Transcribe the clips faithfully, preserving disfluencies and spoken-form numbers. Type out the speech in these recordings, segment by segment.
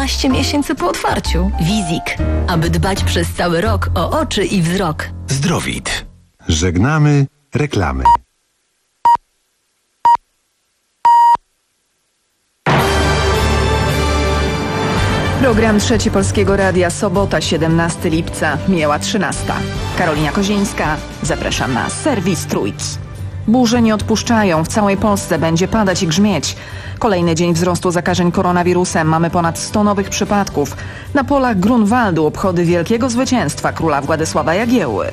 dwanaście miesięcy po otwarciu. Wizik, aby dbać przez cały rok o oczy i wzrok. Zdrowit. Żegnamy reklamy. Program Trzeci Polskiego Radia, sobota, siedemnastego lipca, mijała trzynasta. Karolina Kozińska, zapraszam na serwis Trójki. Burze nie odpuszczają, w całej Polsce będzie padać i grzmieć. Kolejny dzień wzrostu zakażeń koronawirusem, mamy ponad sto nowych przypadków. Na polach Grunwaldu obchody wielkiego zwycięstwa króla Władysława Jagiełły.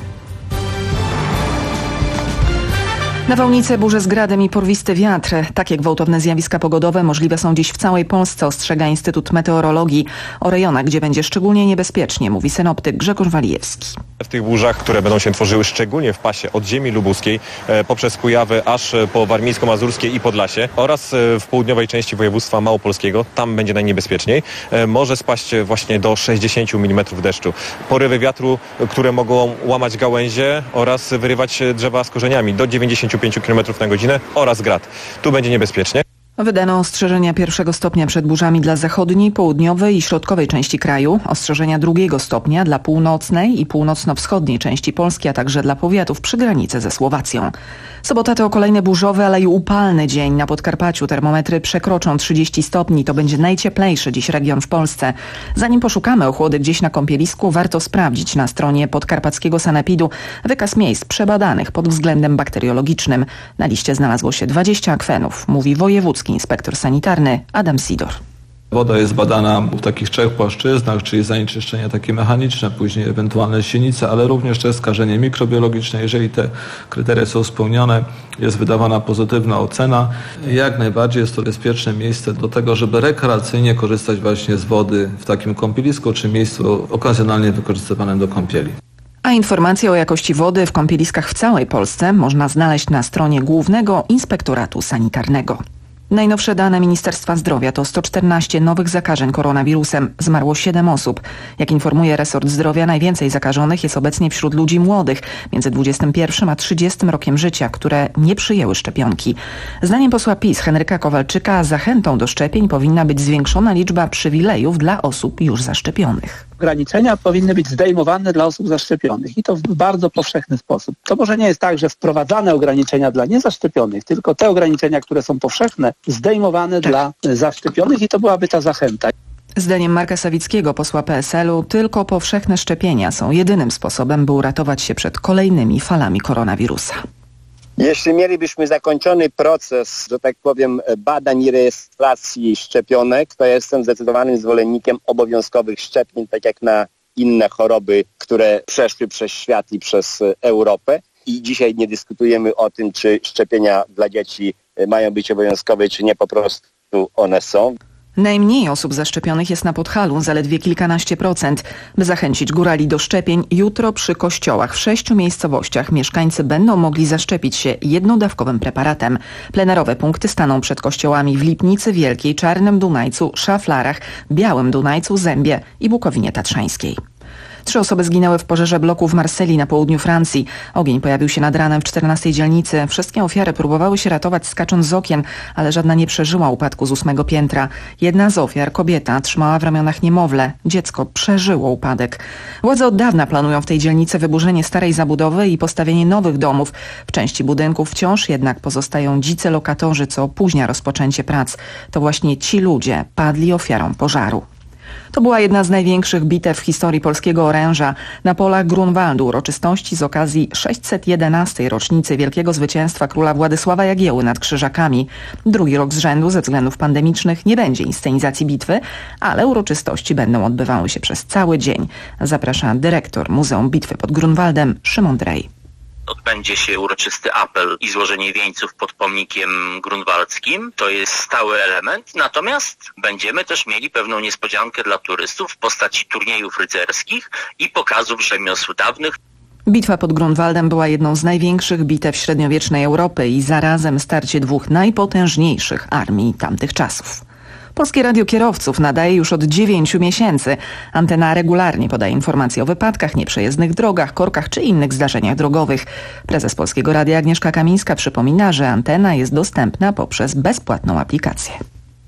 Nawałnice, burze z gradem i porwisty wiatr. Takie gwałtowne zjawiska pogodowe możliwe są dziś w całej Polsce, ostrzega Instytut Meteorologii. O rejonach, gdzie będzie szczególnie niebezpiecznie, mówi synoptyk Grzegorz Walijewski. W tych burzach, które będą się tworzyły szczególnie w pasie od ziemi lubuskiej e, poprzez Kujawy aż po warmińsko-mazurskie i Podlasie oraz e, w południowej części województwa małopolskiego, tam będzie najniebezpieczniej, e, może spaść właśnie do sześćdziesięciu milimetrów deszczu. Porywy wiatru, które mogą łamać gałęzie oraz wyrywać drzewa z korzeniami do dziewięćdziesięciu pięciu kilometrów na godzinę oraz grad. Tu będzie niebezpiecznie. Wydano ostrzeżenia pierwszego stopnia przed burzami dla zachodniej, południowej i środkowej części kraju, ostrzeżenia drugiego stopnia dla północnej i północno-wschodniej części Polski, a także dla powiatów przy granicy ze Słowacją. Sobota to kolejny burzowy, ale i upalny dzień. Na Podkarpaciu termometry przekroczą trzydzieści stopni. To będzie najcieplejszy dziś region w Polsce. Zanim poszukamy ochłody gdzieś na kąpielisku, warto sprawdzić na stronie podkarpackiego sanepidu wykaz miejsc przebadanych pod względem bakteriologicznym. Na liście znalazło się dwadzieścia akwenów, mówi wojewódzki inspektor sanitarny Adam Sidor. Woda jest badana w takich trzech płaszczyznach, czyli zanieczyszczenia takie mechaniczne, później ewentualne sinice, ale również też skażenie mikrobiologiczne. Jeżeli te kryteria są spełnione, jest wydawana pozytywna ocena. Jak najbardziej jest to bezpieczne miejsce do tego, żeby rekreacyjnie korzystać właśnie z wody w takim kąpielisku czy miejscu okazjonalnie wykorzystywanym do kąpieli. A informacje o jakości wody w kąpieliskach w całej Polsce można znaleźć na stronie Głównego Inspektoratu Sanitarnego. Najnowsze dane Ministerstwa Zdrowia to sto czternaście nowych zakażeń koronawirusem. Zmarło siedem osób. Jak informuje resort zdrowia, najwięcej zakażonych jest obecnie wśród ludzi młodych, między dwudziestym pierwszym a trzydziestym rokiem życia, które nie przyjęły szczepionki. Zdaniem posła PiS Henryka Kowalczyka zachętą do szczepień powinna być zwiększona liczba przywilejów dla osób już zaszczepionych. Ograniczenia powinny być zdejmowane dla osób zaszczepionych i to w bardzo powszechny sposób. To może nie jest tak, że wprowadzane ograniczenia dla niezaszczepionych, tylko te ograniczenia, które są powszechne, zdejmowane tak. dla zaszczepionych i to byłaby ta zachęta. Zdaniem Marka Sawickiego, posła P S L u, tylko powszechne szczepienia są jedynym sposobem, by uratować się przed kolejnymi falami koronawirusa. Jeśli mielibyśmy zakończony proces, że tak powiem, badań i rejestracji szczepionek, to ja jestem zdecydowanym zwolennikiem obowiązkowych szczepień, tak jak na inne choroby, które przeszły przez świat i przez Europę. I dzisiaj nie dyskutujemy o tym, czy szczepienia dla dzieci mają być obowiązkowe, czy nie, po prostu one są. Najmniej osób zaszczepionych jest na Podhalu, zaledwie kilkanaście procent. By zachęcić górali do szczepień, jutro przy kościołach w sześciu miejscowościach mieszkańcy będą mogli zaszczepić się jednodawkowym preparatem. Plenerowe punkty staną przed kościołami w Lipnicy Wielkiej, Czarnym Dunajcu, Szaflarach, Białym Dunajcu, Zębie i Bukowinie Tatrzańskiej. Trzy osoby zginęły w pożarze bloku w Marsylii na południu Francji. Ogień pojawił się nad ranem w czternastej dzielnicy. Wszystkie ofiary próbowały się ratować skacząc z okien, ale żadna nie przeżyła upadku z ósmego piętra. Jedna z ofiar, kobieta, trzymała w ramionach niemowlę. Dziecko przeżyło upadek. Władze od dawna planują w tej dzielnicy wyburzenie starej zabudowy i postawienie nowych domów. W części budynków wciąż jednak pozostają dzicy lokatorzy, co opóźnia rozpoczęcie prac. To właśnie ci ludzie padli ofiarą pożaru. To była jedna z największych bitew w historii polskiego oręża. Na polach Grunwaldu uroczystości z okazji sześćset jedenastej rocznicy wielkiego zwycięstwa króla Władysława Jagieły nad Krzyżakami. Drugi rok z rzędu ze względów pandemicznych nie będzie inscenizacji bitwy, ale uroczystości będą odbywały się przez cały dzień. Zaprasza dyrektor Muzeum Bitwy pod Grunwaldem Szymon Drej. Odbędzie się uroczysty apel i złożenie wieńców pod pomnikiem grunwaldzkim. To jest stały element. Natomiast będziemy też mieli pewną niespodziankę dla turystów w postaci turniejów rycerskich i pokazów rzemiosł dawnych. Bitwa pod Grunwaldem była jedną z największych bitew średniowiecznej Europy i zarazem starcie dwóch najpotężniejszych armii tamtych czasów. Polskie Radio Kierowców nadaje już od dziewięciu miesięcy. Antena regularnie podaje informacje o wypadkach, nieprzejezdnych drogach, korkach czy innych zdarzeniach drogowych. Prezes Polskiego Radia Agnieszka Kamińska przypomina, że antena jest dostępna poprzez bezpłatną aplikację.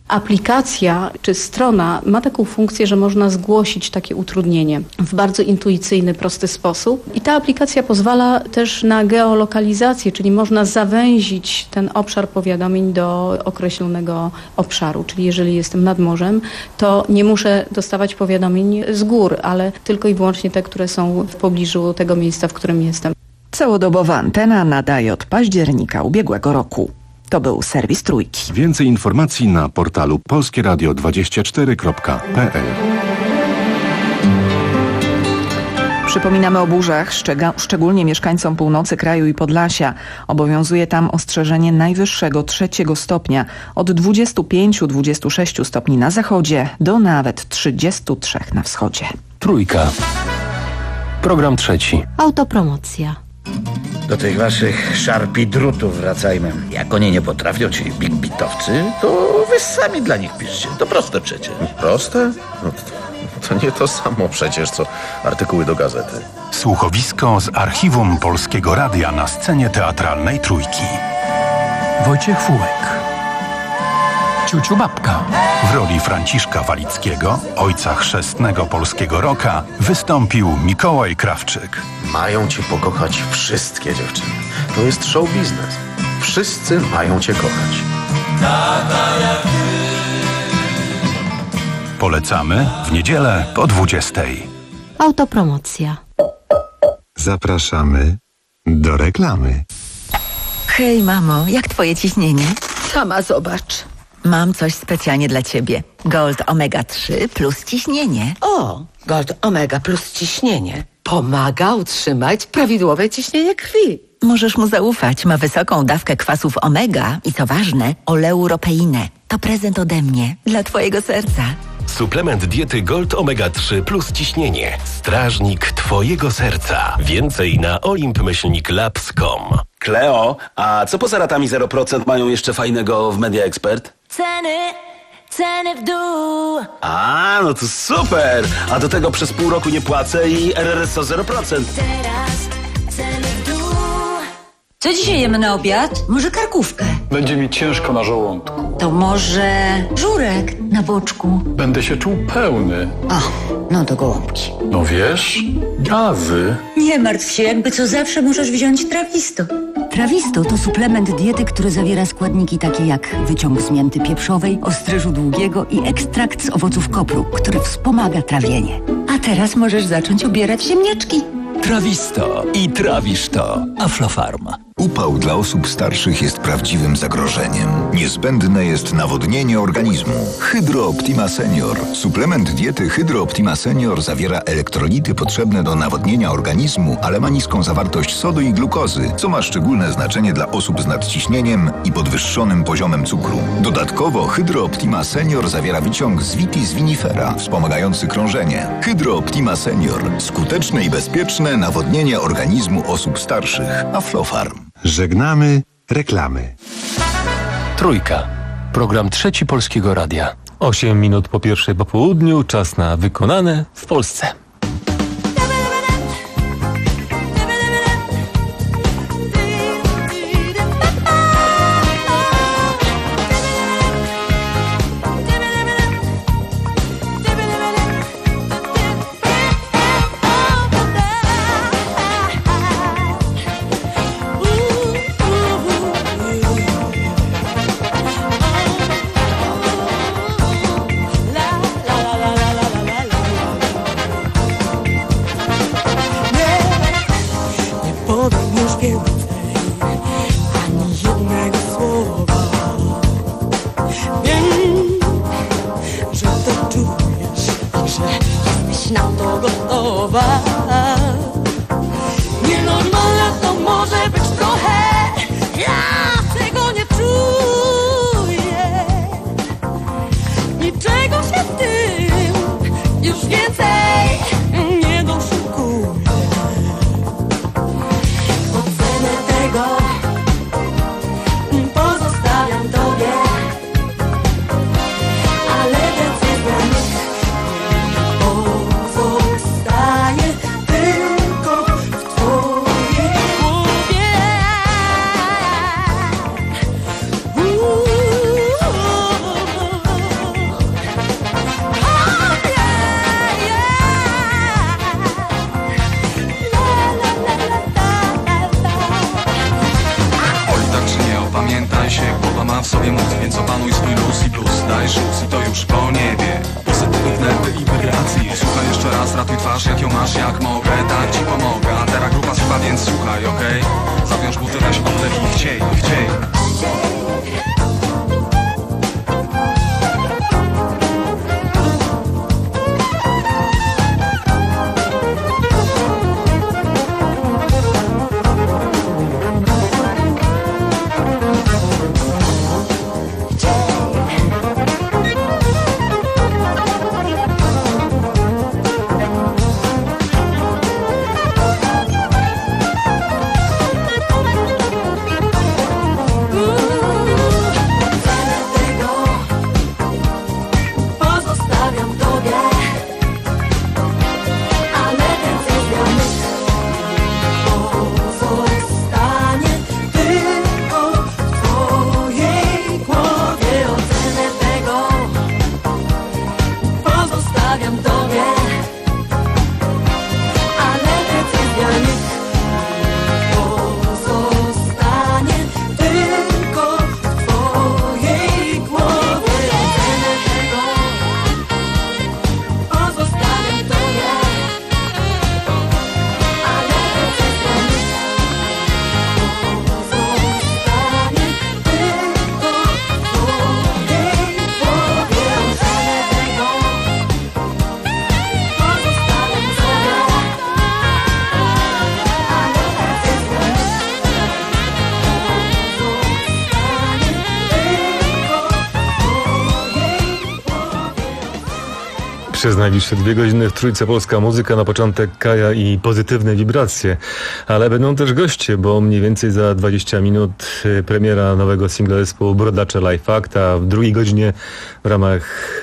Aplikacja czy strona ma taką funkcję, że można zgłosić takie utrudnienie w bardzo intuicyjny, prosty sposób. I ta aplikacja pozwala też na geolokalizację, czyli można zawęzić ten obszar powiadomień do określonego obszaru. Czyli jeżeli jestem nad morzem, to nie muszę dostawać powiadomień z gór, ale tylko i wyłącznie te, które są w pobliżu tego miejsca, w którym jestem. Całodobowa antena nadaje od października ubiegłego roku. To był serwis Trójki. Więcej informacji na portalu polskie radio dwadzieścia cztery kropka p l. Przypominamy o burzach, szczega- szczególnie mieszkańcom północy kraju i Podlasia. Obowiązuje tam ostrzeżenie najwyższego trzeciego stopnia, od dwudziestu pięciu do dwudziestu sześciu stopni na zachodzie do nawet trzydziestu trzech na wschodzie. Trójka. Program trzeci. Autopromocja. Do tych waszych szarpi drutów wracajmy. Jak oni nie potrafią, ci big bitowcy, to wy sami dla nich piszcie. To proste przecież. Proste? No to, to nie to samo przecież, co artykuły do gazety. Słuchowisko z archiwum Polskiego Radia na scenie teatralnej Trójki. Wojciech Fułek. Ciuciu Babka. W roli Franciszka Walickiego, ojca chrzestnego polskiego rocka, wystąpił Mikołaj Krawczyk. Mają cię pokochać wszystkie dziewczyny. To jest show biznes. Wszyscy mają cię kochać. Polecamy w niedzielę po dwudziestej. Autopromocja. Zapraszamy do reklamy. Hej mamo, jak twoje ciśnienie? Sama zobacz. Mam coś specjalnie dla ciebie. Gold Omega trzy plus ciśnienie. O, Gold Omega plus ciśnienie. Pomaga utrzymać prawidłowe ciśnienie krwi. Możesz mu zaufać. Ma wysoką dawkę kwasów omega i co ważne, oleuropeinę. To prezent ode mnie dla twojego serca. Suplement diety Gold Omega trzy plus ciśnienie. Strażnik twojego serca. Więcej na olimp myślnik labs kropka com. Kleo, a co poza ratami zero procent mają jeszcze fajnego w Media Expert? Ceny, ceny w dół. A, no to super! A do tego przez pół roku nie płacę i R R S O zero procent. Teraz ceny w dół. Co dzisiaj jemy na obiad? Może karkówkę? Będzie mi ciężko na żołądku. To może żurek na boczku? Będę się czuł pełny. O, no to gołąbki. No wiesz, gazy. Nie martw się, jakby co zawsze możesz wziąć Trawisto. Trawisto to suplement diety, który zawiera składniki takie jak wyciąg z mięty pieprzowej, ostryżu długiego i ekstrakt z owoców kopru, który wspomaga trawienie. A teraz możesz zacząć ubierać ziemniaczki. Trawisto i trawisz to. Aflofarm. Upał dla osób starszych jest prawdziwym zagrożeniem. Niezbędne jest nawodnienie organizmu. Hydro Optima Senior. Suplement diety Hydro Optima Senior zawiera elektrolity potrzebne do nawodnienia organizmu, ale ma niską zawartość sodu i glukozy, co ma szczególne znaczenie dla osób z nadciśnieniem i podwyższonym poziomem cukru. Dodatkowo Hydro Optima Senior zawiera wyciąg z Vitis vinifera, wspomagający krążenie. Hydro Optima Senior. Skuteczne i bezpieczne nawodnienie organizmu osób starszych. Aflofarm. Żegnamy reklamy. Trójka. Program trzeci Polskiego Radia. Osiem minut po pierwszej po południu. Czas na wykonane w Polsce. Nienormalna to może być trochę. Ja tego nie czuję. Niczego się w tym już więcej nie doszukuję. Ocenę tego pozostawiam tobie, ale decyzja pozostaje tylko w twojej głowie. pytasz jak ją masz, jak mogę, tak ci pomogę. A teraz grupa słucha, więc słuchaj, okej? Okay? Zawiąż buty, weź oddech i chciej, chciej. Przez najbliższe dwie godziny w Trójce Polska Muzyka, na początek Kaja i pozytywne wibracje, ale będą też goście, bo mniej więcej za dwadzieścia minut premiera nowego singla zespołu Brodacze Live Act, a w drugiej godzinie w ramach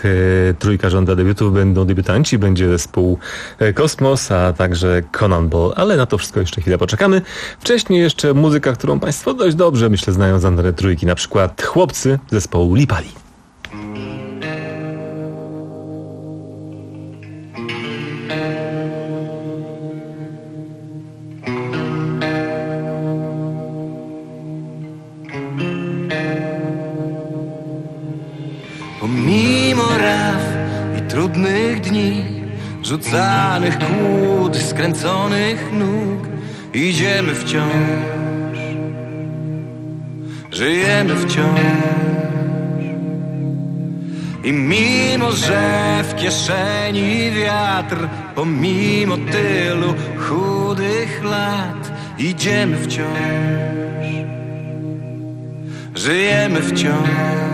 e, Trójka żąda debiutów będą debiutanci, będzie zespół Kosmos, a także Cannonball, ale na to wszystko jeszcze chwilę poczekamy. Wcześniej jeszcze muzyka, którą Państwo dość dobrze, myślę, znają z Andrei Trójki, na przykład Chłopcy zespołu Lipali. Pomimo raf i trudnych dni, rzucanych kłód, skręconych nóg, idziemy wciąż, żyjemy wciąż. I mimo, że w kieszeni wiatr, pomimo tylu chudych lat, idziemy wciąż, żyjemy wciąż.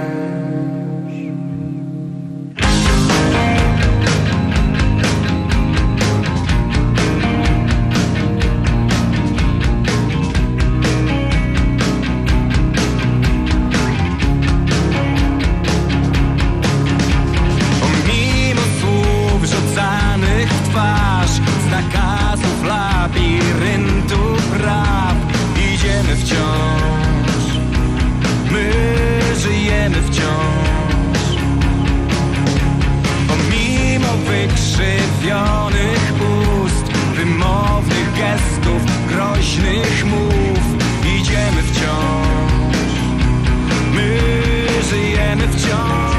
Wykrzywionych ust, wymownych gestów, groźnych mów, idziemy wciąż, my żyjemy wciąż.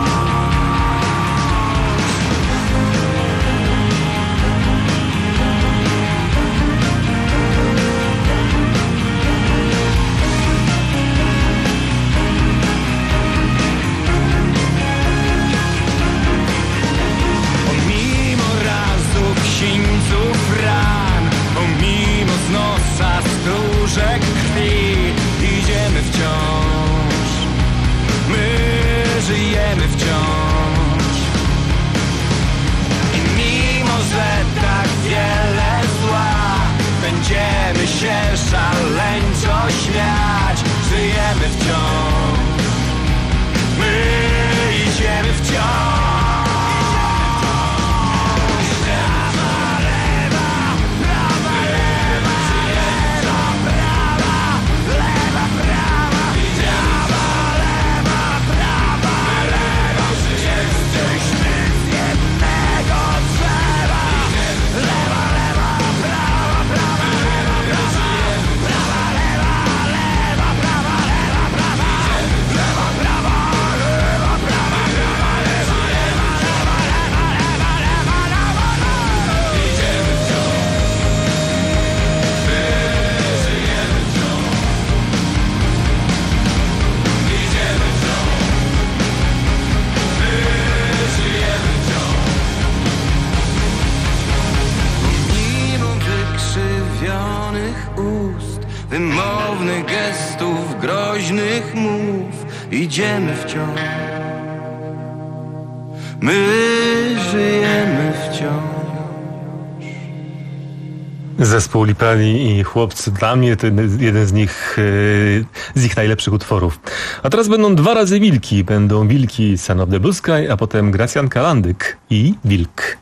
Ran, pomimo z nosa stróżek krwi, idziemy wciąż, my żyjemy wciąż. I mimo, że tak wiele zła, będziemy się szaleńczo śmiać, żyjemy wciąż, my idziemy wciąż. Prawa, lewa, prawa, lewa, prawa, lewa, prawa, lewa, wymownych gestów, groźnych mów. Idziemy wciąż, my żyjemy wciąż. Zespół Lipani i Chłopcy, dla mnie to jeden z nich, z ich najlepszych utworów. A teraz będą dwa razy wilki. Będą wilki Son of the Blue Sky, a potem Gracjan Kalandyk i Wilk.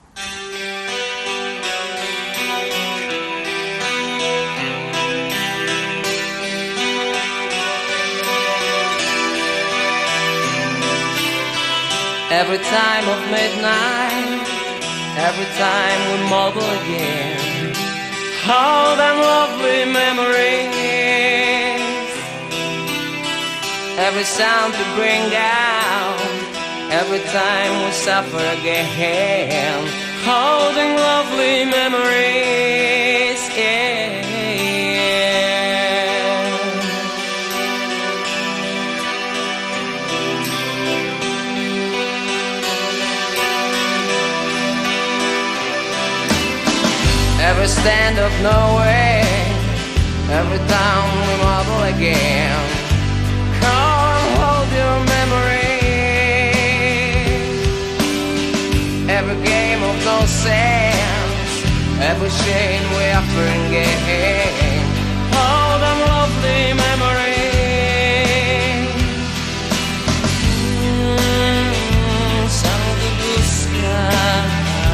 Every time of midnight, every time we marvel again, all them lovely memories, every sound to bring down, every time we suffer again, holding lovely memories, yeah. Every stand of nowhere, every time we marvel again, come hold your memories. Every game of no sense, every shame we offer and gain, all them lovely memories. Mm, son of the blue sky.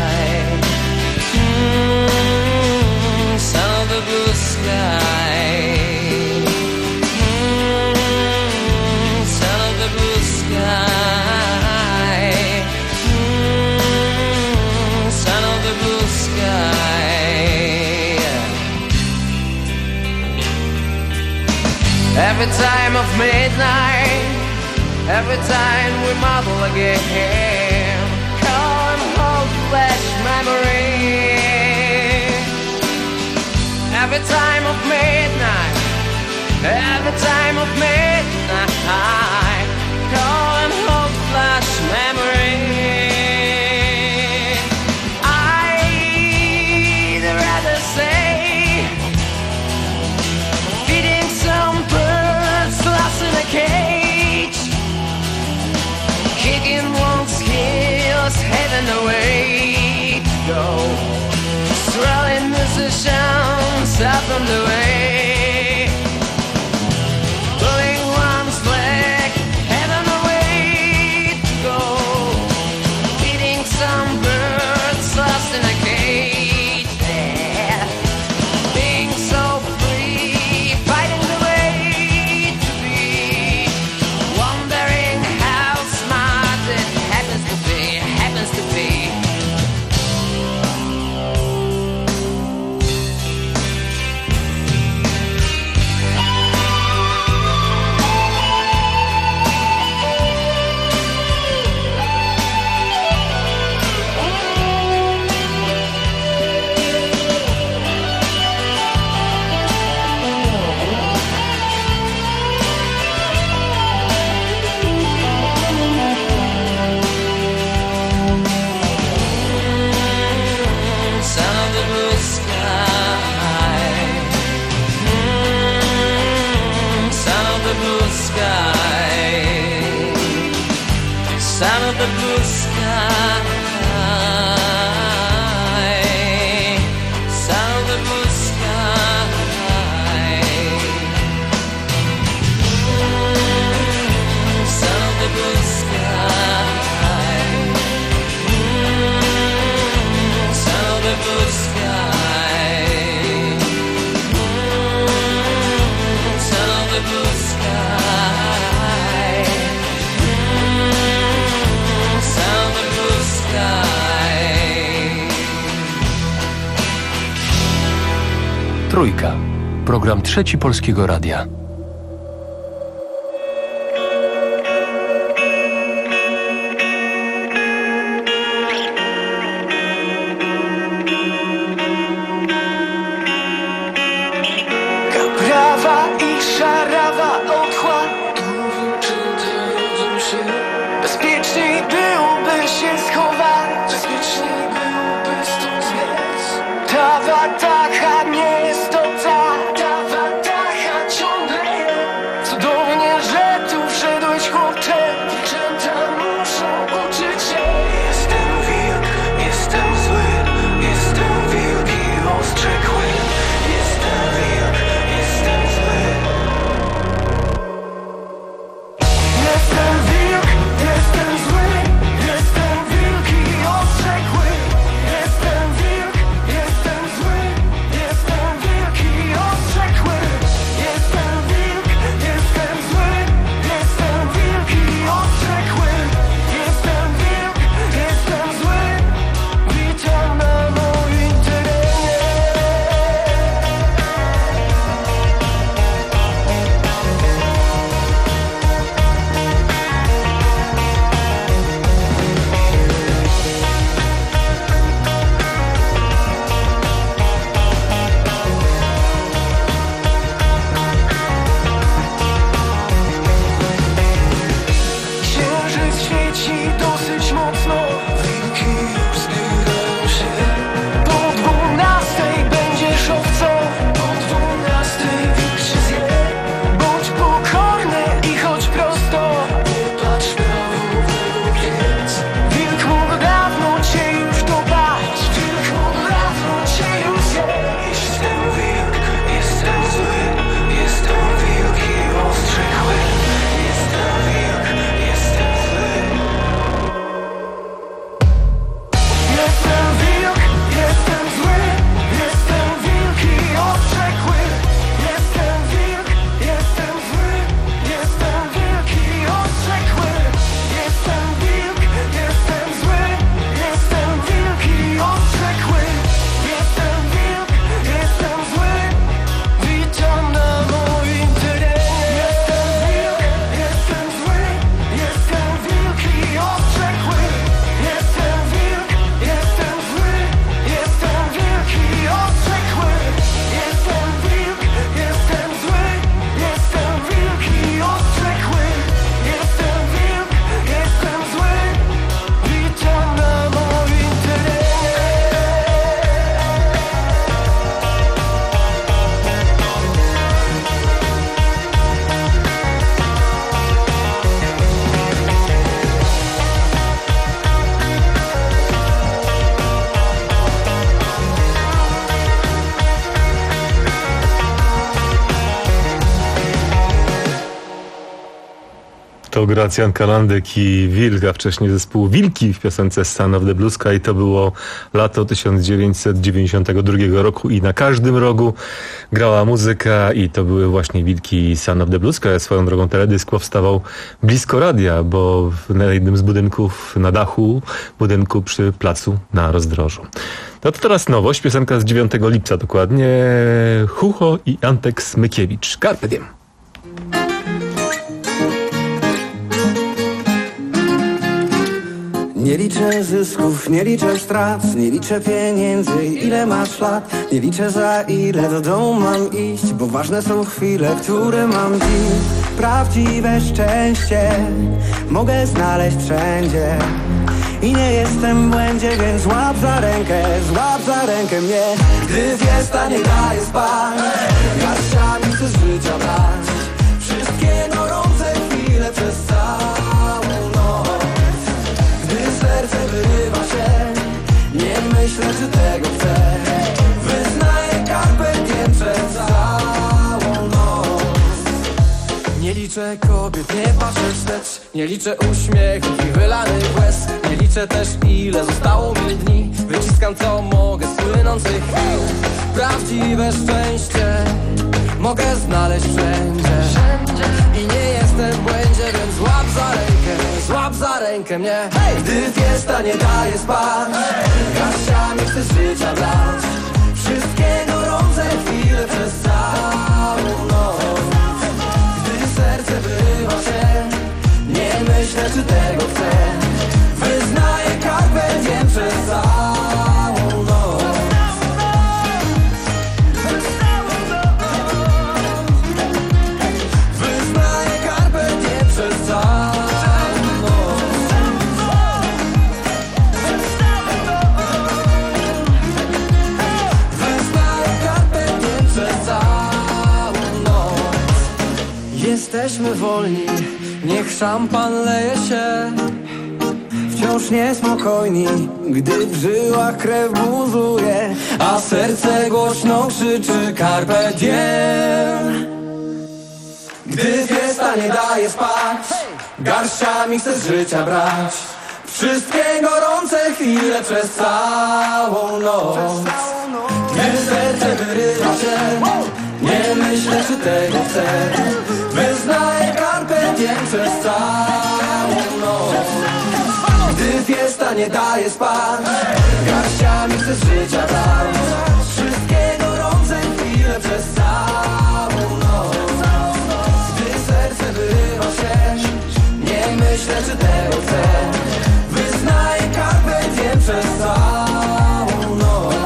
The blue sky, mm, son of the blue sky, mm, son of the blue sky. Every time of midnight, every time we marvel again, come hold flesh memory. Every time of midnight, every time of midnight, call and hold flash memory. I'd rather say feeding some birds lost in a cage, kicking one's heels, heading away to go, swirling musicians up on the way, pulling one's leg, heading away to go, feeding some birds lost in a cage, yeah. Being so free, fighting the way to be, wondering how smart it happens to be, happens to be. Son of the blue sky, son of the blue sky, mm, son of the blue sky, mm, son of the blue sky, mm, son of the blue sky. Trójka. Program Trzeci Polskiego Radia. Kaprawa i szarawa otchła. Czy ty rodzą się? Bezpieczniej byłoby się schować. Bezpieczniej byłoby stąd zbiec. Ta watacha nie jest to ta. Ta watacha Jestem wilk, jestem zły, jestem wielki i odrzekły. Jestem wilk, jestem zły, jestem wielki i odrzekły. Jestem wilk, jestem zły, jestem wielki i odrzekły. Jestem wilk, jestem zły, witam na moim terenie. Jestem wilk, jestem zły, jestem wielki i odrzekły. Jestem wilk, jestem zły, jestem wielki i odrzekły. Jestem wilk, jestem zły, jestem wielki i odrzekły. Jestem wilk, jestem zły, witam na moim terenie. To Gracjan Kalandek i Wilk, a wcześniej zespół Wilki w piosence Son of the Blue Sky. I to było lato tysiąc dziewięćset dziewięćdziesiątego drugiego roku i na każdym rogu grała muzyka i to były właśnie Wilki i Son of the Blue Sky. Swoją drogą teledysk powstawał blisko radia, bo na jednym z budynków na dachu budynku przy placu na Rozdrożu. No to teraz nowość, piosenka z dziewiątego lipca dokładnie. Hucho i Antek Smykiewicz. Carpe diem. Nie liczę zysków, nie liczę strat, nie liczę pieniędzy, ile masz lat. Nie liczę za ile do domu mam iść, bo ważne są chwile, które mam dziś. Prawdziwe szczęście mogę znaleźć wszędzie i nie jestem w błędzie, więc złap za rękę, złap za rękę mnie. Gdy fiesta nie daje spać, garściami chcę z życia brać wszystkie gorące chwile przez całą noc. Serce wyrywa się, nie myślę, czy tego chcę. Wyznaję carpe diem przez całą noc. Nie liczę kobiet, nie patrzę wstecz, nie liczę uśmiechów i wylanych łez. Nie liczę też, ile zostało mi dni. Wyciskam co mogę z płynących chwil. Prawdziwe szczęście mogę znaleźć wszędzie i nie jestem w błędzie, więc złap za rękę, złap za rękę mnie. Gdy fiesta nie daje spać, garściami chcę z życia brać wszystkie gorące chwile przez całą noc. Gdy serce wyrywa się, nie myślę, czy tego chcę. Wyznaję carpe diem przez całą noc. Jesteśmy wolni, niech szampan leje się. Wciąż niespokojni, gdy w żyłach krew buzuje, a serce głośno krzyczy carpe diem. Gdy fiesta nie daje spać, garściami chcę z życia brać wszystkie gorące chwile przez całą noc. Gdy serce wyrywa się, nie myślę, czy tego chcę. Wyznaję carpe diem przez całą noc. Gdy fiesta nie daje spać, garściami chcę z życia brać wszystkie gorące chwile przez całą noc. Gdy serce wyrywa się, nie myślę, czy tego chcę. Wyznaję carpe diem przez całą noc.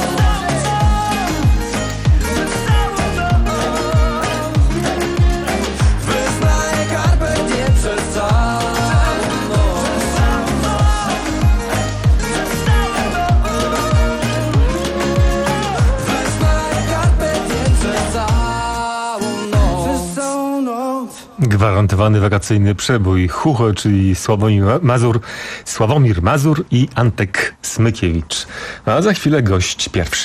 Gwarantowany wakacyjny przebój. Hucho, czyli Sławomir Mazur, Sławomir Mazur i Antek Smykiewicz. A za chwilę gość pierwszy.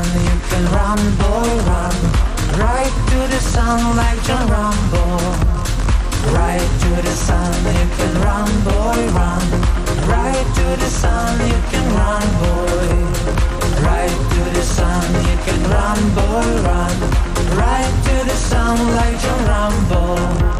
sun, you can run, boy, run. Right to the sun like John Rambo. Right to the sun, you can run, boy, run. Right to the sun, you can run, boy. Right to the sun, you can run, boy, run. Right to the sun like John Rambo.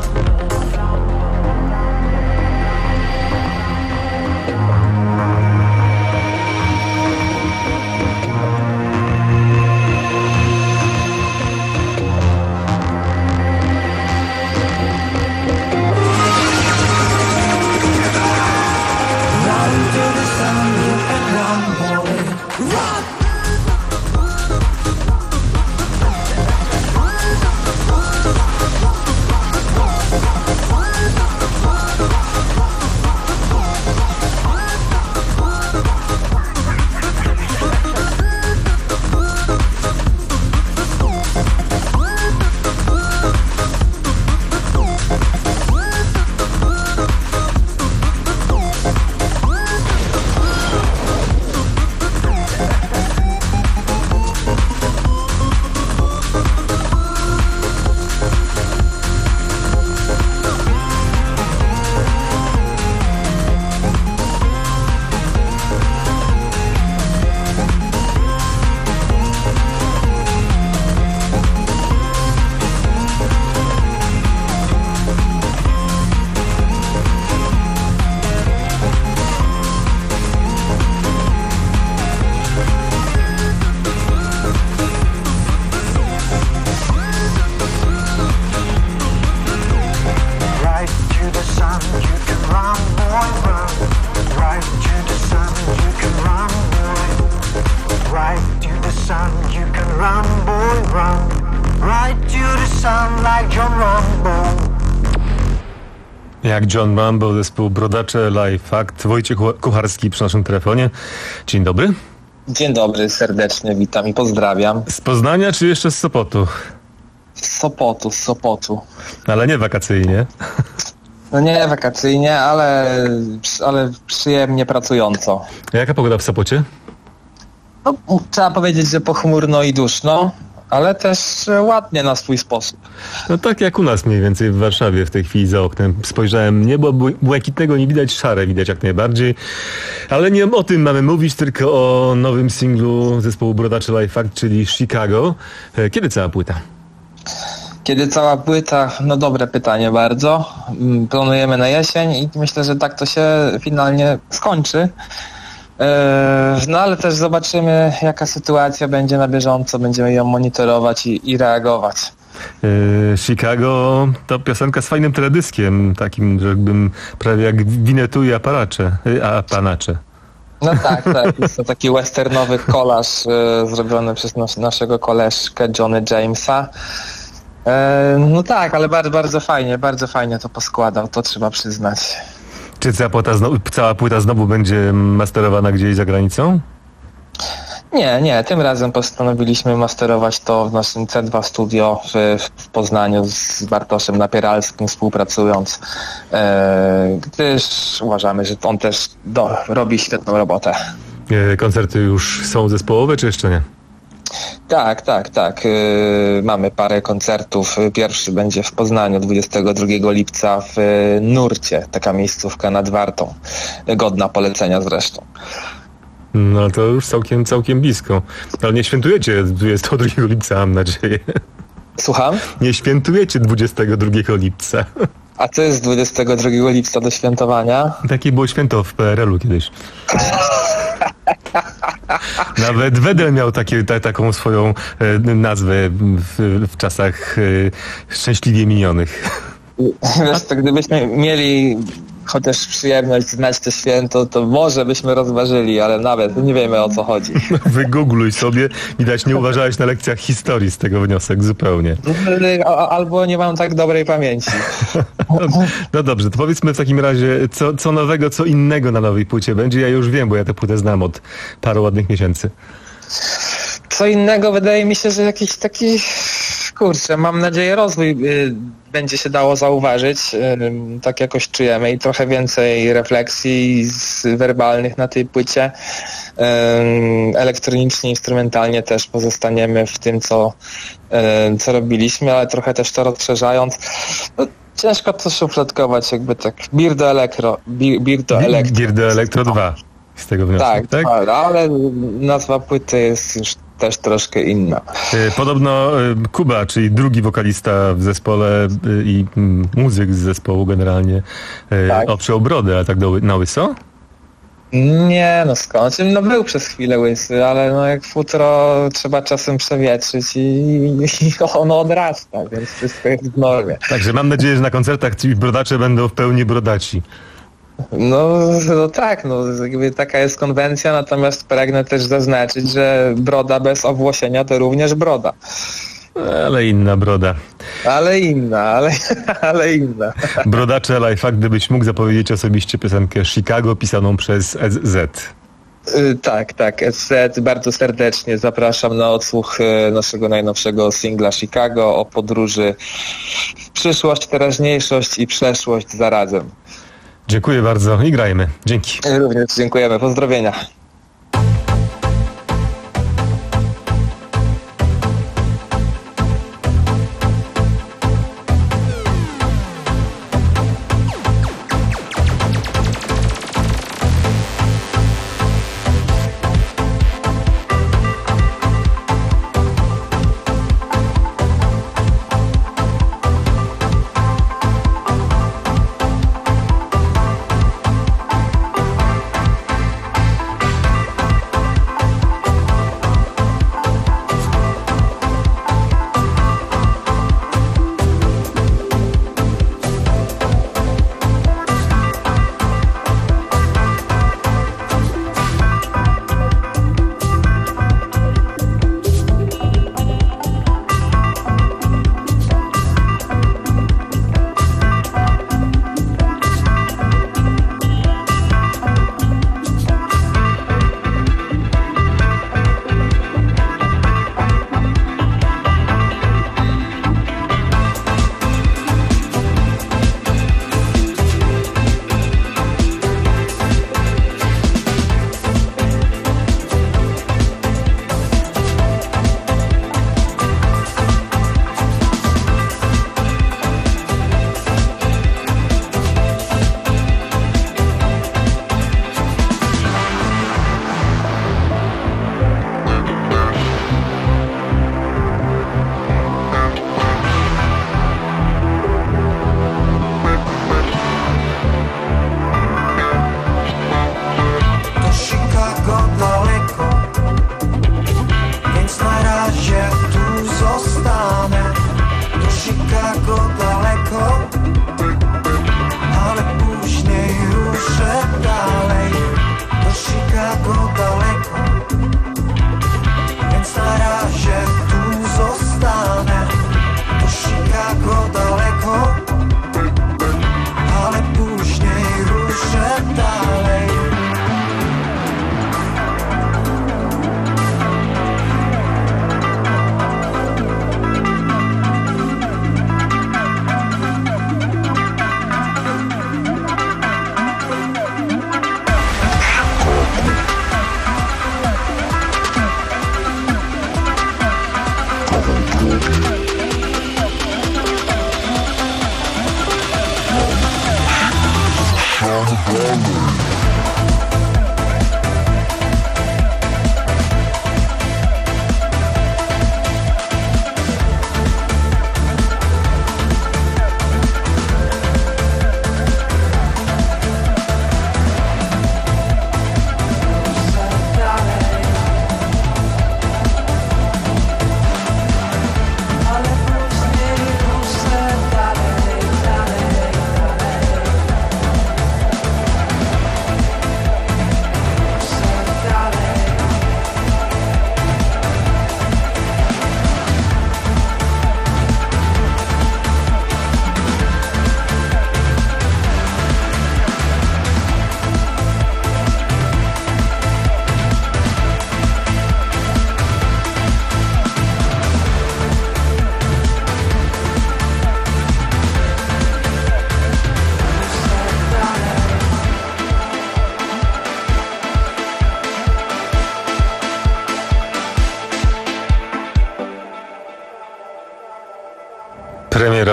Jak John Rambo, zespół Brodacze, Live Act. Wojciech Kucharski przy naszym telefonie. Dzień dobry. Dzień dobry, serdecznie witam i pozdrawiam. Z Poznania czy jeszcze z Sopotu? Z Sopotu, z Sopotu. Ale nie wakacyjnie. No nie wakacyjnie, ale, ale przyjemnie pracująco. A jaka pogoda w Sopocie? No, trzeba powiedzieć, że pochmurno i duszno, ale też ładnie na swój sposób. No tak jak u nas mniej więcej w Warszawie w tej chwili za oknem. Spojrzałem, niebo błękitnego nie widać, szare widać jak najbardziej. Ale nie o tym mamy mówić, tylko o nowym singlu zespołu Brodaczy Live Act, czyli Chicago. Kiedy cała płyta? Kiedy cała płyta? No dobre pytanie bardzo. Planujemy na jesień i myślę, że tak to się finalnie skończy. No ale też zobaczymy, jaka sytuacja będzie na bieżąco, będziemy ją monitorować i, i reagować. Chicago to piosenka z fajnym teledyskiem, takim, żebym prawie jak Winnetou i Apalacze, Apanacze. No tak, tak. Jest to taki westernowy kolaż e, zrobiony przez nas, naszego koleżkę Johnny Jamesa. E, no tak, ale bardzo, bardzo fajnie, bardzo fajnie to poskładał, to trzeba przyznać. Czy cała płyta, znowu, cała płyta znowu będzie masterowana gdzieś za granicą? Nie, nie. Tym razem postanowiliśmy masterować to w naszym C dwa Studio w, w Poznaniu z Bartoszem Napieralskim współpracując, e, gdyż uważamy, że on też do, robi świetną robotę. E, koncerty już są zespołowe, czy jeszcze nie? Tak, tak, tak. Yy, mamy parę koncertów. Pierwszy będzie w Poznaniu dwudziestego drugiego lipca w Nurcie. Taka miejscówka nad Wartą. Godna polecenia zresztą. No to już całkiem, całkiem blisko. Ale nie świętujecie dwudziestego drugiego lipca, mam nadzieję. Słucham? Nie świętujecie dwudziestego drugiego lipca. A co jest dwudziestego drugiego lipca do świętowania? Takie było święto w P R L u kiedyś. Nawet Wedel miał takie, ta, taką swoją e, nazwę w, w czasach e, szczęśliwie minionych. Wiesz, to gdybyśmy mieli chociaż przyjemność znać to święto, to może byśmy rozważyli, ale nawet nie wiemy, o co chodzi. Wygoogluj sobie. Widać, nie uważałeś na lekcjach historii z tego wniosek zupełnie. Albo nie mam tak dobrej pamięci. No dobrze, to powiedzmy w takim razie, co, co nowego, co innego na nowej płycie będzie. Ja już wiem, bo ja tę płytę znam od paru ładnych miesięcy. Co innego, wydaje mi się, że jakiś taki, kurczę, mam nadzieję, rozwój będzie się dało zauważyć, ym, tak jakoś czujemy i trochę więcej refleksji z werbalnych na tej płycie. Ym, elektronicznie, instrumentalnie też pozostaniemy w tym, co, ym, co robiliśmy, ale trochę też to rozszerzając. No, ciężko to szufladkować, jakby tak. Birdo Elektro. Bir, Birdo Elektro. Birdo Elektro dwa. Z tego wniosku, tak? Tak, ale nazwa płyty jest już też troszkę inna. Podobno Kuba, czyli drugi wokalista w zespole i muzyk z zespołu generalnie, tak, obciął brodę, a tak do, na łyso? Nie, no skąd? No był przez chwilę łysy, ale no jak futro trzeba czasem przewietrzyć i, i ono odrasta, więc wszystko jest w normie. Także mam nadzieję, że na koncertach ci brodacze będą w pełni brodaci. No, no tak, no jakby taka jest konwencja, natomiast pragnę też zaznaczyć, że broda bez owłosienia to również broda. Ale inna broda. Ale inna, ale, ale inna. Brodacze Lifehack, gdybyś mógł zapowiedzieć osobiście piosenkę Chicago pisaną przez S Z. Yy, tak, tak, S Z, bardzo serdecznie zapraszam na odsłuch yy, naszego najnowszego singla Chicago o podróży w przyszłość, teraźniejszość i przeszłość zarazem. Dziękuję bardzo i grajmy. Dzięki. Również dziękujemy. Pozdrowienia.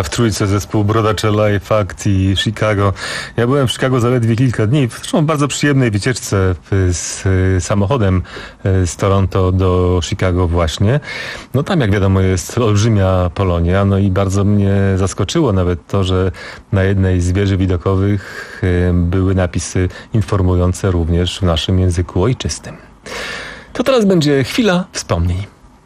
w trójce zespół Brodacze, Life Act i Chicago. Ja byłem w Chicago zaledwie kilka dni, zresztą w bardzo przyjemnej wycieczce z samochodem z Toronto do Chicago właśnie. No tam, jak wiadomo, jest olbrzymia Polonia, no i bardzo mnie zaskoczyło nawet to, że na jednej z wieży widokowych były napisy informujące również w naszym języku ojczystym. To teraz będzie chwila wspomnień.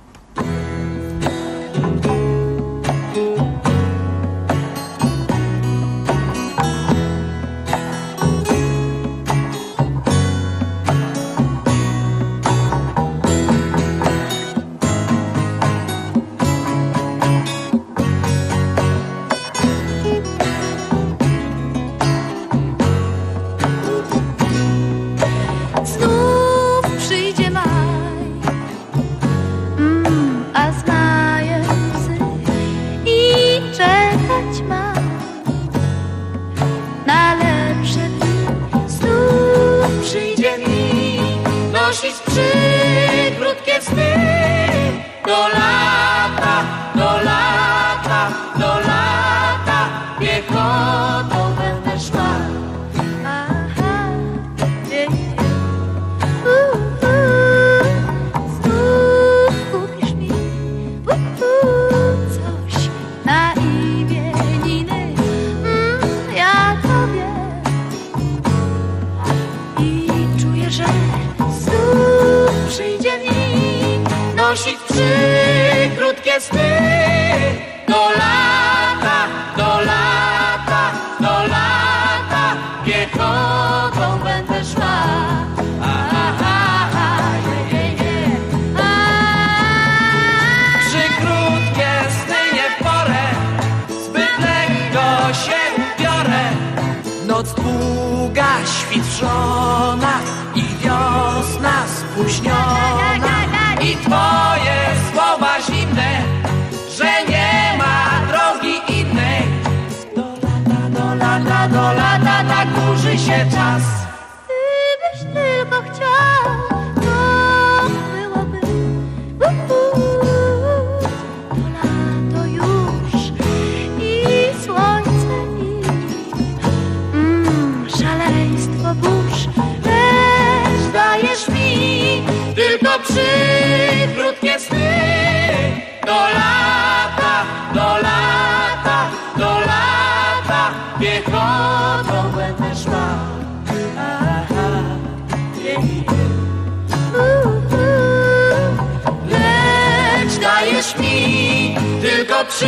Trzy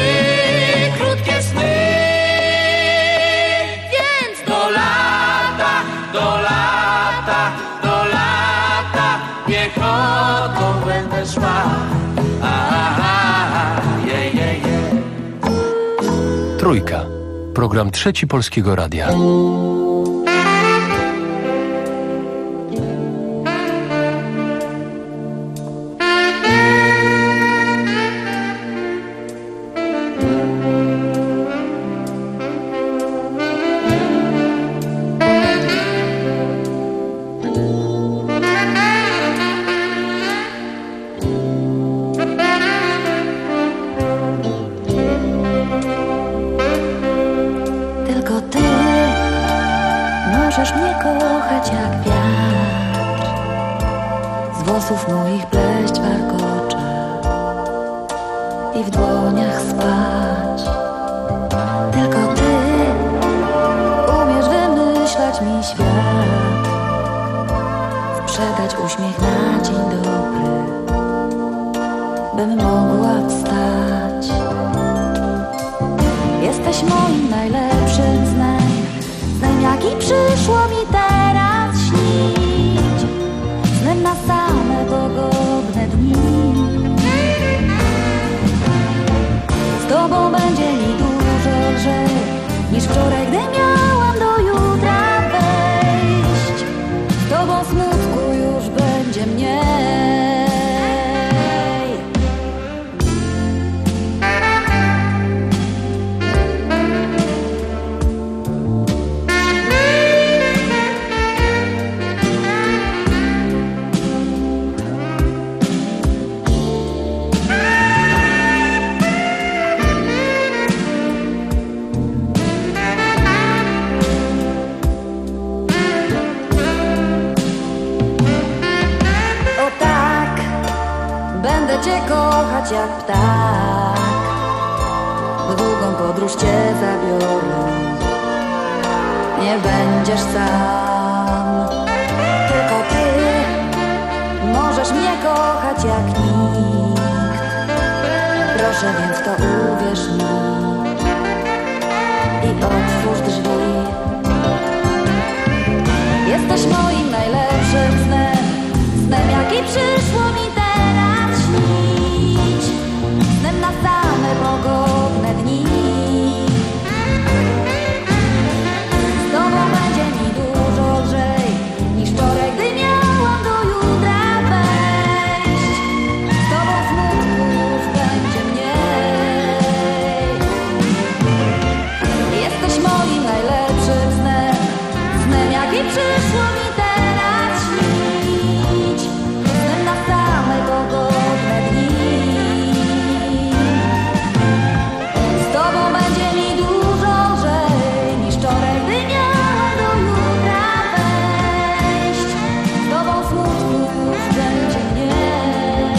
krótkie sny, więc do lata, do lata, do lata, piechotą będę szła. Aha, je, je, je. Trójka. Program Trzeci Polskiego Radia. kochać jak ptak. W długą podróż cię zabiorę, nie będziesz sam. Tylko ty możesz mnie kochać jak nikt. Proszę więc to uwierz mi i otwórz drzwi. Jesteś moim najlepszym snem, snem jaki przyszło mi teraz śnić, snem na same pogodne dni. Z tobą będzie mi dużo lżej niż wczoraj, gdy miałam do jutra wejść. Z tobą smutku już będzie mniej. Jesteś moim najlepszym snem, snem jaki przyszło mi teraz śnić, snem na same pogodne dni. Z tobą będzie mi dużo lżej niż wczoraj, gdy miałam do jutra wejść. Z tobą smutku już będzie mniej.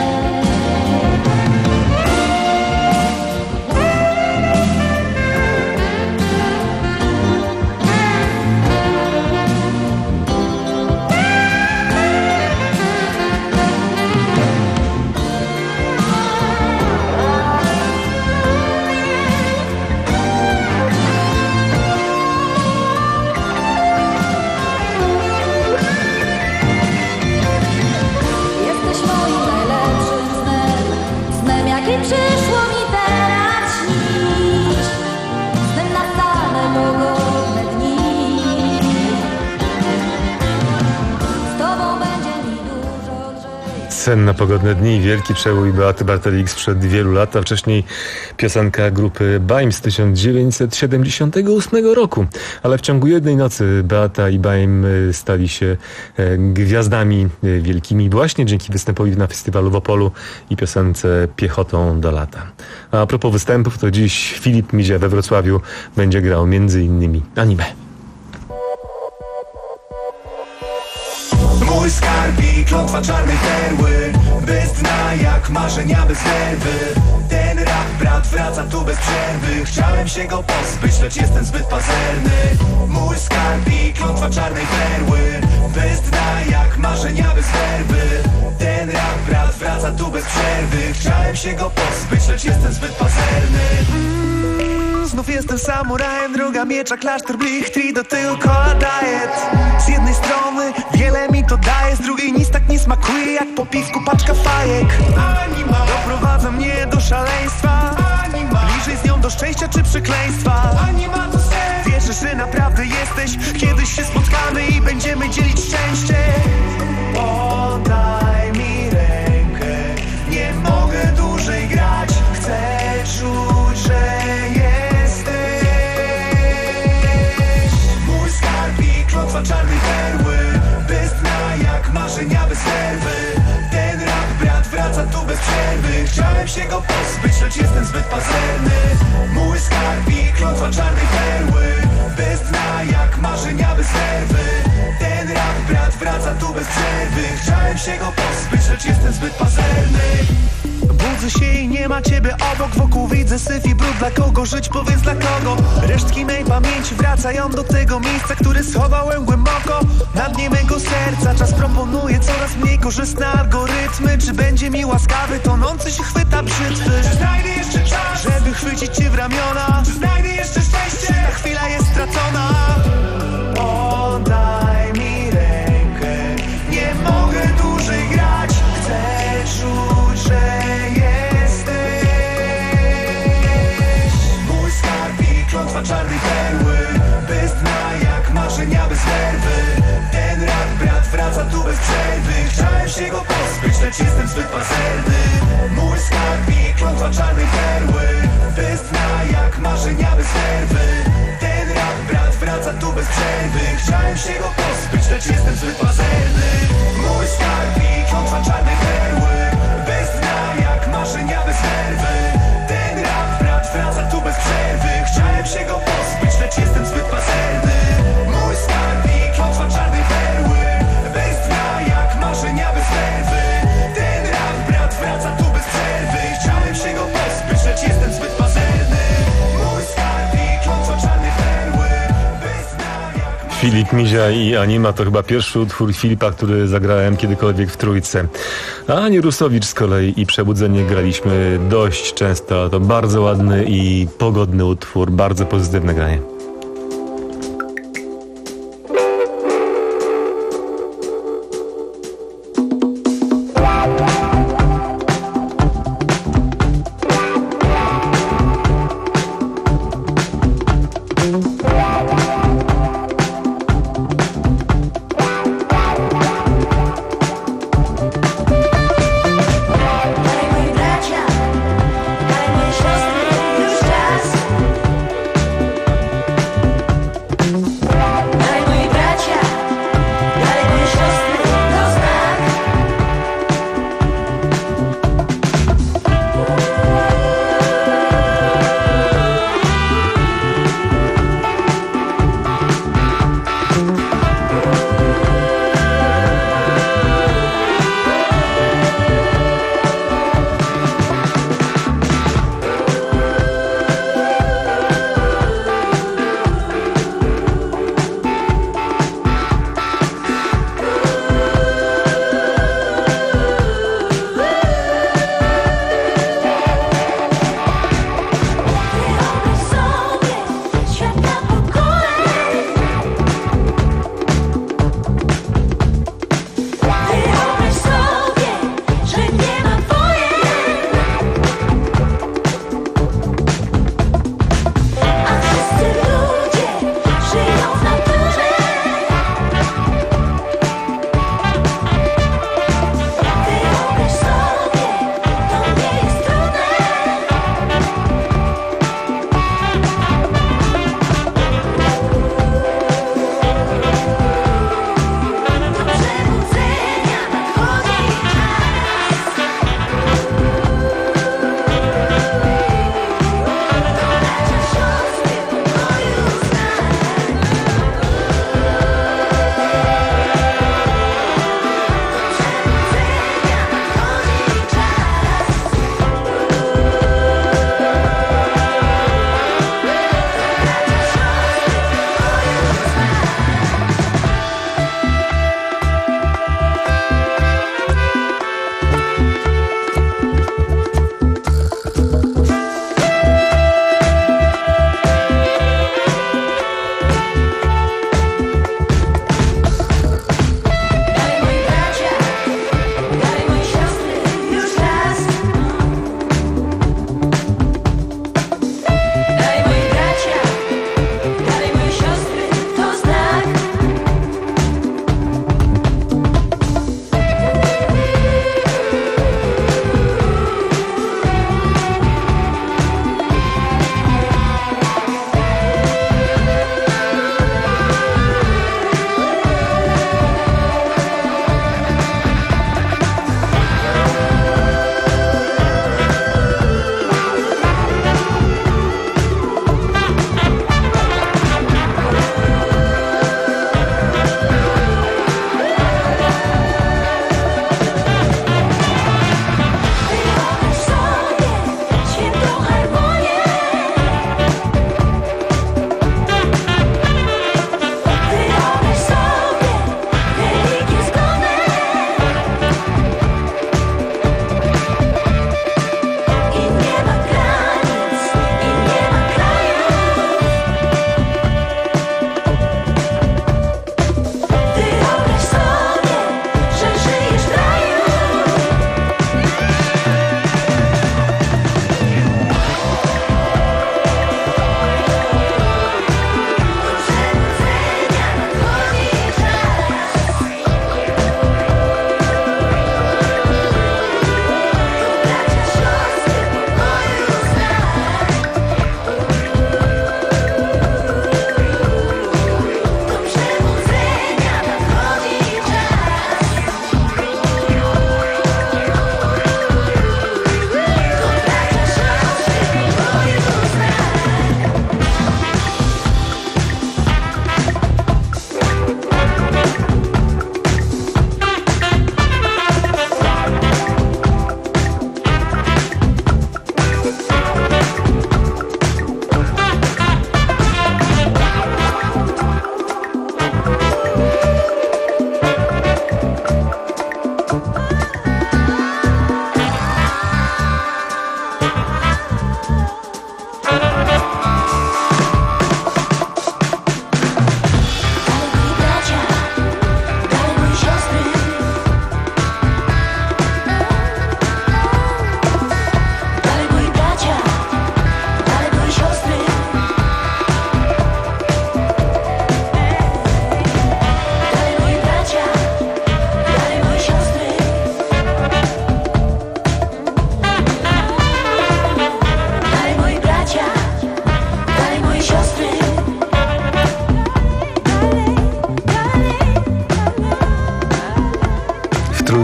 Jesteś moim najlepszym snem, snem jaki przyszło mi teraz śnić, snem na same pogodne dni. Z tobą będzie mi dużo lżej. Sen na pogodne dni, wielki przebój Beaty Bartolik sprzed wielu lat, a wcześniej piosenka grupy Baim z tysiąc dziewięćset siedemdziesiątego ósmego roku. Ale w ciągu jednej nocy Beata i Baim stali się e, gwiazdami e, wielkimi właśnie dzięki występowi na festiwalu w Opolu i piosence Piechotą do lata. A propos występów, to dziś Filip Mizia we Wrocławiu będzie grał między innymi anime. Mój skarbik, klątwa czarnej perły, bez dna jak marzenia bez werwy. Ten rap brat wraca tu bez przerwy. Chciałem się go pozbyć, lecz jestem zbyt pazerny. Mój skarbik, klątwa czarnej perły, bez dna jak marzenia bez werwy. Ten rap brat wraca tu bez przerwy. Chciałem się go pozbyć, lecz jestem zbyt pazerny. mm, Znów jestem samurajem, droga miecza, klasztor, blichtri, do tyłu kola diet. Z jednej strony wiele mi to daje, z drugiej nic tak nie smakuje jak po piwku paczka fajek. Anima doprowadza mnie do szaleństwa. Anima bliżej z nią do szczęścia czy przekleństwa. Anima to sen. Wierzę, że naprawdę jesteś. Kiedyś się spotkamy i będziemy dzielić szczęście. Podaj mi rękę, nie mogę dłużej grać. Chcę czuć, że jesteś. Mój skarbik, klątwa czarnej perły, bez dna jak marzenia bez werwy. Ten rap brat wraca tu bez przerwy. Chciałem się go pozbyć, lecz jestem zbyt pazerny. Mój skarbik, klątwa czarnej perły, bez dna jak marzenia bez werwy. Ten rap brat wraca tu bez przerwy. Chciałem się go pozbyć, lecz jestem zbyt pazerny. Budzę się i nie ma ciebie obok. Wokół widzę syf i brud. Dla kogo żyć, powiedz dla kogo. Resztki mej pamięci wracają do tego miejsca, które schowałem głęboko na dnie mego serca. Czas proponuje coraz mniej korzystne algorytmy. Czy będzie mi łaskawy, tonący się chwyta brzytwy? Czy znajdę jeszcze czas, żeby chwycić cię w ramiona? Czy znajdę jeszcze szczęście? Czy ta chwila jest stracona? Oddaj mi rękę, nie mogę dłużej grać. Chcę czuć, że jesteś. Mój skarbik, klątwa czarnej perły, bez dna jak marzenia bez werwy. Ten rap brat wraca tu bez przerwy. Chciałem się go pozbyć, lecz jestem zbyt pazerny. Mój skarbik, klątwa czarnej perły, bez dna jak marzenia bez werwy. Ten rap brat wraca tu bez przerwy. Chciałem się go pozbyć, lecz jestem zbyt pazerny. Mój skarbik, klątwa czarnej perły, bez dna jak marzenia bez werwy. Ten rap brat wraca tu bez przerwy. Chciałem się go pozbyć, lecz jestem zbyt pazerny. Mój skarbik, klątwa czarnej perły, bez dna jak marzenia bez werwy. Ten rap brat wraca tu bez przerwy. Filip Mizia i Anima to chyba pierwszy utwór Filipa, który zagrałem kiedykolwiek w trójce. A Ani Rusowicz z kolei i Przebudzenie graliśmy dość często. To bardzo ładny i pogodny utwór, bardzo pozytywne granie.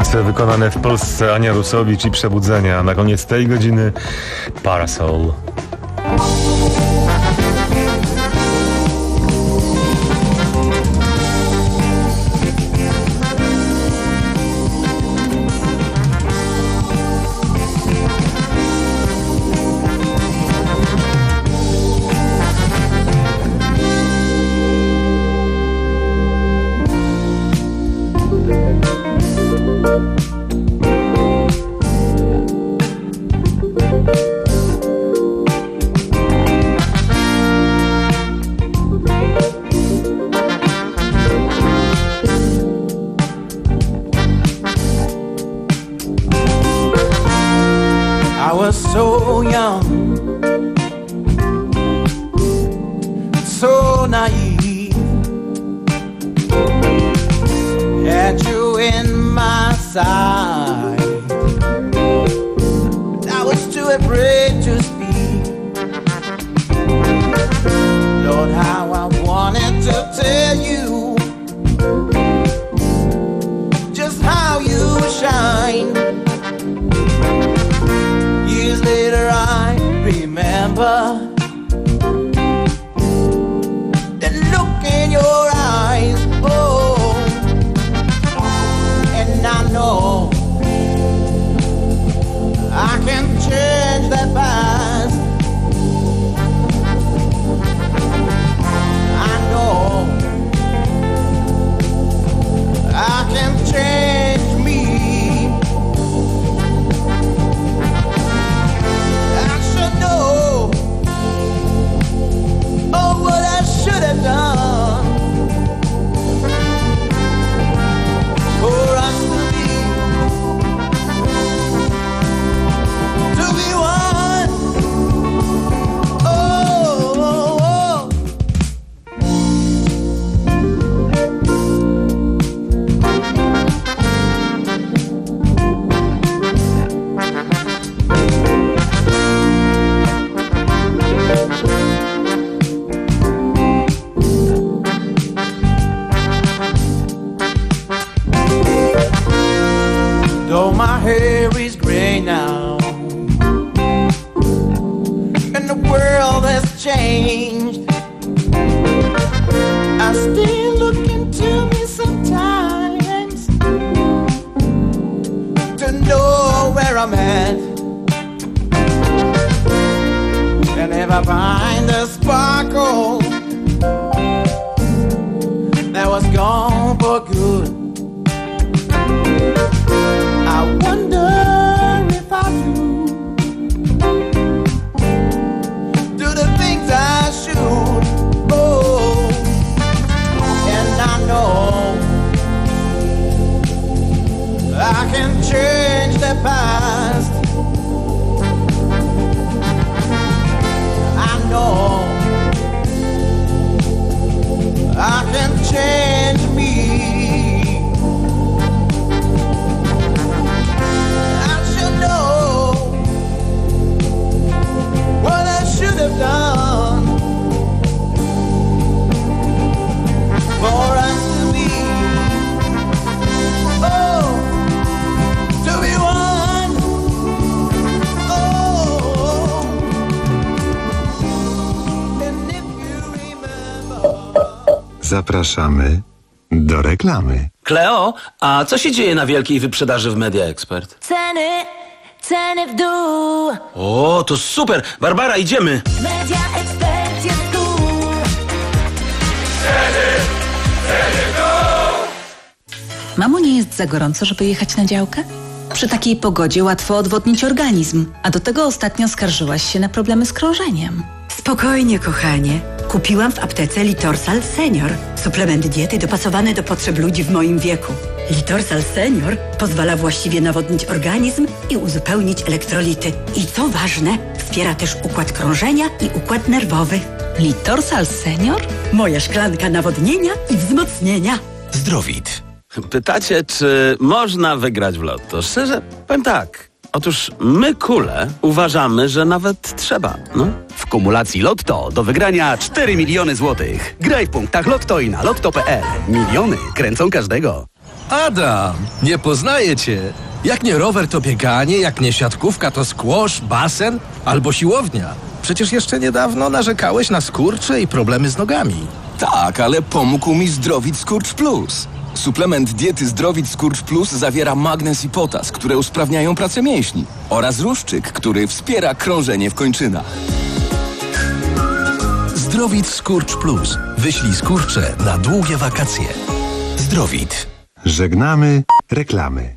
Remixy wykonane w Polsce Ania Rusowicz i Przebudzenia. Na koniec tej godziny Parasol. So young, so naive. Had you in my sight, I was too afraid to speak. Lord, how I wanted to tell you just how you shine. Years later I remember the look in your eyes, oh, and I know I can change that past. I know I can change me. No. Oh, what I should have done for us to be, to be one. Oh, oh, oh. Though my hair is gray now and the world has changed, I still look into me sometimes to know where I'm at. And if I find the sparkle that was gone for good, I wonder if I do do the things I should. Oh, and I know I can change the past. I know I can change me. What I should have done for us to be, oh, to be one, oh, and if you remember. Zapraszamy do reklamy. Kleo, a co się dzieje na wielkiej wyprzedaży w Media Expert? Ceny, ceny w dół. O, to super! Barbara, idziemy! Media Expert jest tu. Ceny, ceny w dół. Mamo, nie jest za gorąco, żeby jechać na działkę? Przy takiej pogodzie łatwo odwodnić organizm, a do tego ostatnio skarżyłaś się na problemy z krążeniem. Spokojnie, kochanie. Kupiłam w aptece Litorsal Senior. Suplement diety dopasowany do potrzeb ludzi w moim wieku. Litorsal Senior pozwala właściwie nawodnić organizm i uzupełnić elektrolity. I co ważne, wspiera też układ krążenia i układ nerwowy. Litorsal Senior? Moja szklanka nawodnienia i wzmocnienia. Zdrowit. Pytacie, czy można wygrać w lotto? Szczerze, powiem tak. Otóż my, kule, uważamy, że nawet trzeba, no. W kumulacji Lotto do wygrania cztery miliony złotych. Graj w punktach Lotto i na lotto kropka p l. Miliony kręcą każdego. Adam, nie poznaję cię. Jak nie rower, to bieganie, jak nie siatkówka, to squash, basen albo siłownia. Przecież jeszcze niedawno narzekałeś na skurcze i problemy z nogami. Tak, ale pomógł mi Zdrowit Skurcz Plus. Suplement diety Zdrowit Skurcz Plus zawiera magnez i potas, które usprawniają pracę mięśni, oraz ruszczyk, który wspiera krążenie w kończynach. Zdrowit Skurcz Plus. Wyślij skurcze na długie wakacje. Zdrowit. Żegnamy reklamy.